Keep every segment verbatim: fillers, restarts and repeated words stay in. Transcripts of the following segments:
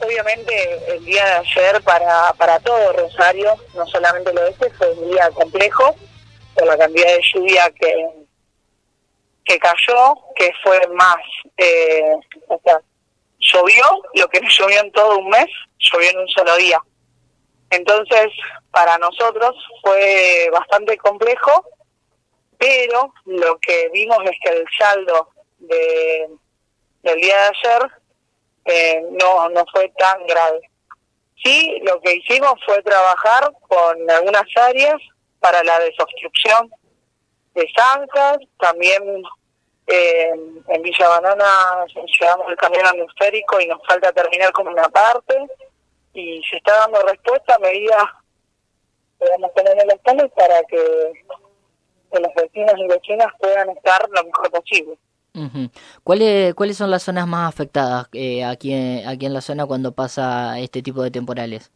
obviamente el día de ayer para, para todo Rosario, no solamente el oeste, fue un día complejo por la cantidad de lluvia que, que cayó, que fue más, eh, o sea, llovió lo que no llovió en todo un mes, llovió en un solo día. Entonces, para nosotros fue bastante complejo, pero lo que vimos es que el saldo de, del día de ayer eh, no, no fue tan grave. Sí, lo que hicimos fue trabajar con algunas áreas para la desobstrucción de zanjas, también eh, en Villa Banana llevamos el camión atmosférico y nos falta terminar como una parte, y se está dando respuesta a medida que vamos teniendo los planes para que, que los vecinos y vecinas puedan estar lo mejor posible. Uh-huh. ¿Cuáles cuáles son las zonas más afectadas eh, aquí en, aquí en la zona cuando pasa este tipo de temporales?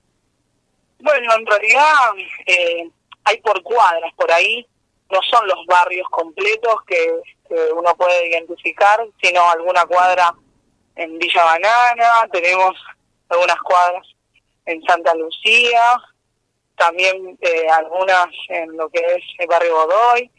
Bueno, en realidad eh, hay por cuadras por ahí, no son los barrios completos que, que uno puede identificar, sino alguna cuadra en Villa Banana, tenemos algunas cuadras en Santa Lucía, también eh, algunas en lo que es el barrio Godoy.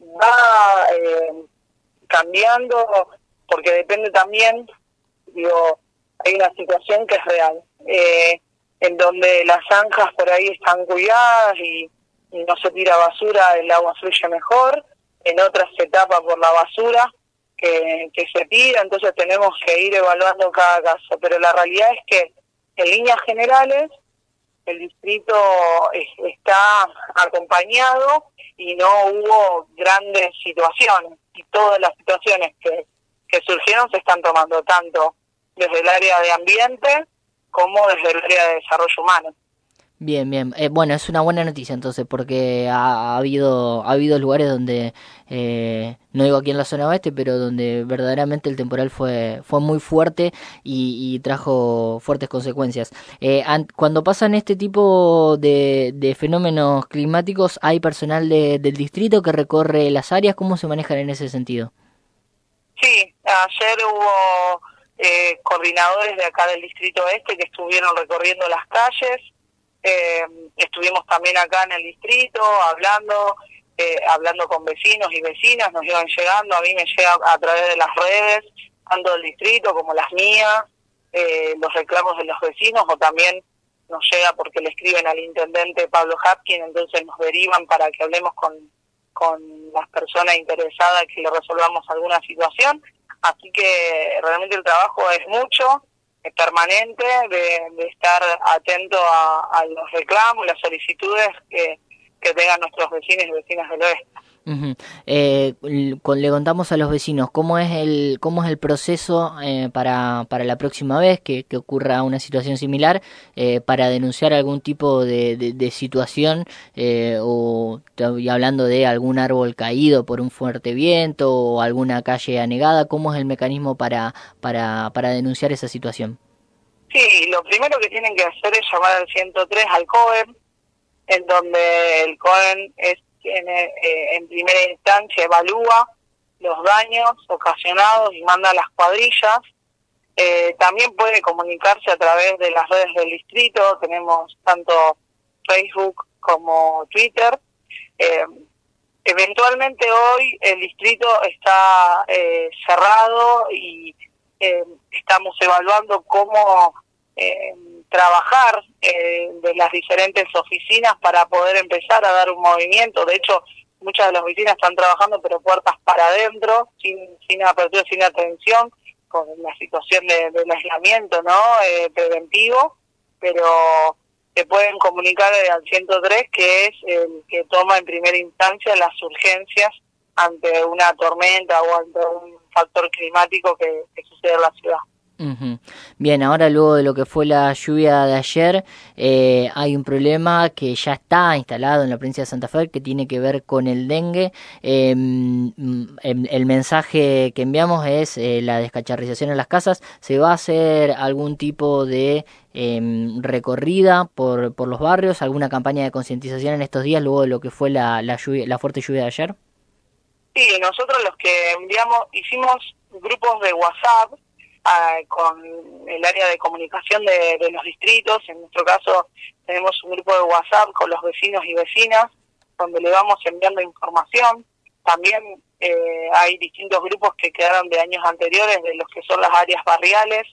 Va eh, cambiando porque depende también, digo, hay una situación que es real, eh, en donde las zanjas por ahí están cuidadas y, y no se tira basura, el agua fluye mejor, en otras se tapa por la basura que, que se tira, entonces tenemos que ir evaluando cada caso, pero la realidad es que en líneas generales el distrito es, está acompañado y no hubo grandes situaciones, y todas las situaciones que, que surgieron se están tomando tanto desde el área de ambiente como desde el área de desarrollo humano. Bien, bien. Eh, bueno, es una buena noticia entonces, porque ha, ha habido ha habido lugares donde, eh, no digo aquí en la zona oeste, pero donde verdaderamente el temporal fue fue muy fuerte y, y trajo fuertes consecuencias. Eh, an, cuando pasan este tipo de, de fenómenos climáticos, ¿hay personal de, del distrito que recorre las áreas? ¿Cómo se manejan en ese sentido? Sí, ayer hubo eh, coordinadores de acá del distrito este que estuvieron recorriendo las calles. Eh, estuvimos también acá en el distrito hablando eh, hablando con vecinos y vecinas, nos iban llegando, a mí me llega a través de las redes, tanto del distrito como las mías, eh, los reclamos de los vecinos, o también nos llega porque le escriben al intendente Pablo Hapkin, entonces nos derivan para que hablemos con, con las personas interesadas, que le resolvamos alguna situación. Así que realmente el trabajo es mucho, es permanente, de, de estar atento a, a los reclamos, las solicitudes que, que tengan nuestros vecinos y vecinas del oeste. Uh-huh. Eh, le contamos a los vecinos cómo es el cómo es el proceso eh, para para la próxima vez que, que ocurra una situación similar, eh, para denunciar algún tipo de, de, de situación, eh, o y hablando de algún árbol caído por un fuerte viento o alguna calle anegada. ¿Cómo es el mecanismo para para para denunciar esa situación? Sí, lo primero que tienen que hacer es llamar al ciento tres, al COEM, en donde el COEM es tiene, eh, en primera instancia evalúa los daños ocasionados y manda a las cuadrillas. Eh, también puede comunicarse a través de las redes del distrito, tenemos tanto Facebook como Twitter. Eh, eventualmente hoy el distrito está eh, cerrado y eh, estamos evaluando cómo eh, trabajar eh, de las diferentes oficinas para poder empezar a dar un movimiento. De hecho, muchas de las oficinas están trabajando pero puertas para adentro, sin, sin apertura, sin atención, con la situación de, del aislamiento, ¿no? Eh, preventivo, pero se pueden comunicar al ciento tres, que es el que toma en primera instancia las urgencias ante una tormenta o ante un factor climático que, que sucede en la ciudad. Uh-huh. Bien, ahora luego de lo que fue la lluvia de ayer, eh, hay un problema que ya está instalado en la provincia de Santa Fe, que tiene que ver con el dengue. Eh, el, el mensaje que enviamos es eh, la descacharrización en las casas. ¿Se va a hacer algún tipo de eh, recorrida por, por los barrios, alguna campaña de concientización en estos días luego de lo que fue la, la, lluvia, la fuerte lluvia de ayer? Sí, nosotros los que enviamos, hicimos grupos de WhatsApp uh, con el área de comunicación de, de los distritos. En nuestro caso tenemos un grupo de WhatsApp con los vecinos y vecinas, donde le vamos enviando información. También eh, hay distintos grupos que quedaron de años anteriores, de los que son las áreas barriales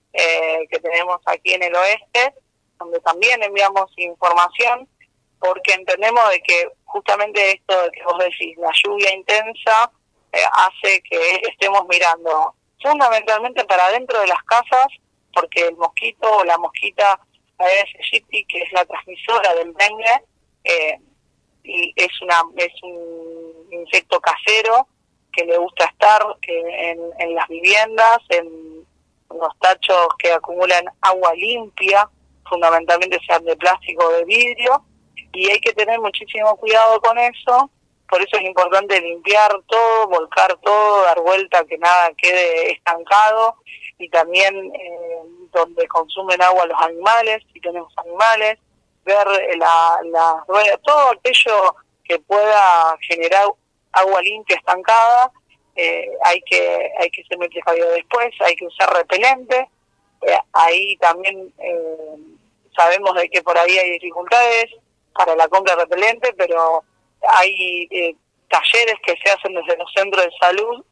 eh, que tenemos aquí en el oeste, donde también enviamos información, porque entendemos de que justamente esto que vos decís, la lluvia intensa, eh, hace que estemos mirando fundamentalmente para adentro de las casas, porque el mosquito o la mosquita Aedes aegypti, que es la transmisora del dengue, eh, y es una es un insecto casero que le gusta estar en, en las viviendas, en los tachos que acumulan agua limpia, fundamentalmente sean de plástico o de vidrio, y hay que tener muchísimo cuidado con eso. Por eso es importante limpiar todo, volcar todo, dar vuelta, que nada quede estancado, y también eh, donde consumen agua los animales, si tenemos animales, ver la, la rueda, todo aquello que pueda generar agua limpia estancada, eh, hay que hay que ser muy precavido después, hay que usar repelente. Eh, ahí también eh, sabemos de que por ahí hay dificultades para la compra de repelente, pero hay eh, talleres que se hacen desde los centros de salud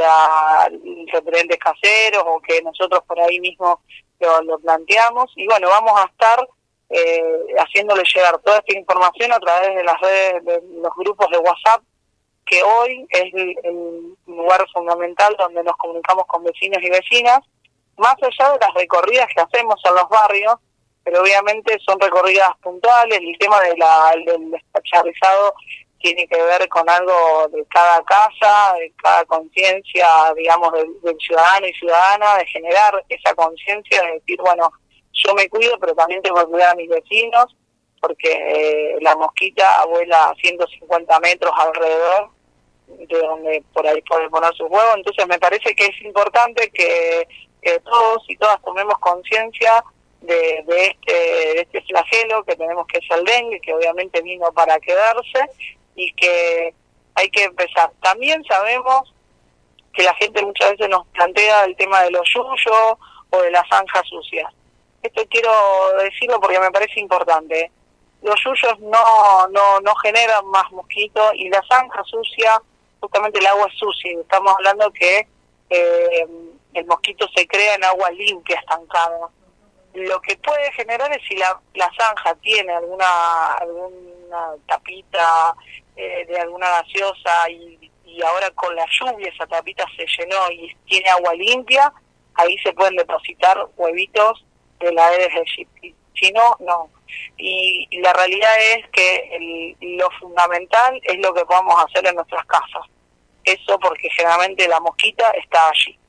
para repelentes caseros, o que nosotros por ahí mismo lo, lo planteamos, y bueno, vamos a estar eh, haciéndole llegar toda esta información a través de las redes, de los grupos de WhatsApp, que hoy es el, el lugar fundamental donde nos comunicamos con vecinos y vecinas, más allá de las recorridas que hacemos en los barrios, pero obviamente son recorridas puntuales. El tema de la, del despacharrizado tiene que ver con algo de cada casa, de cada conciencia, digamos, del, del ciudadano y ciudadana, de generar esa conciencia de decir, bueno, yo me cuido, pero también tengo que cuidar a mis vecinos, porque eh, la mosquita vuela a ciento cincuenta metros alrededor de donde por ahí puede poner sus huevos. Entonces me parece que es importante que, que todos y todas tomemos conciencia de, de este de este flagelo que tenemos, que es el dengue, que obviamente vino para quedarse, y que hay que empezar. También sabemos que la gente muchas veces nos plantea el tema de los yuyos o de las zanjas sucias. Esto quiero decirlo porque me parece importante. Los yuyos no no no generan más mosquitos, y la zanja sucia, justamente el agua es sucia, y estamos hablando que eh, el mosquito se crea en agua limpia, estancada. Lo que puede generar es si la, la zanja tiene alguna alguna tapita eh, de alguna gaseosa, y, y ahora con la lluvia esa tapita se llenó y tiene agua limpia, ahí se pueden depositar huevitos de la Aedes aegypti. Si no, no. Y, y la realidad es que el, lo fundamental es lo que podamos hacer en nuestras casas. Eso porque generalmente la mosquita está allí.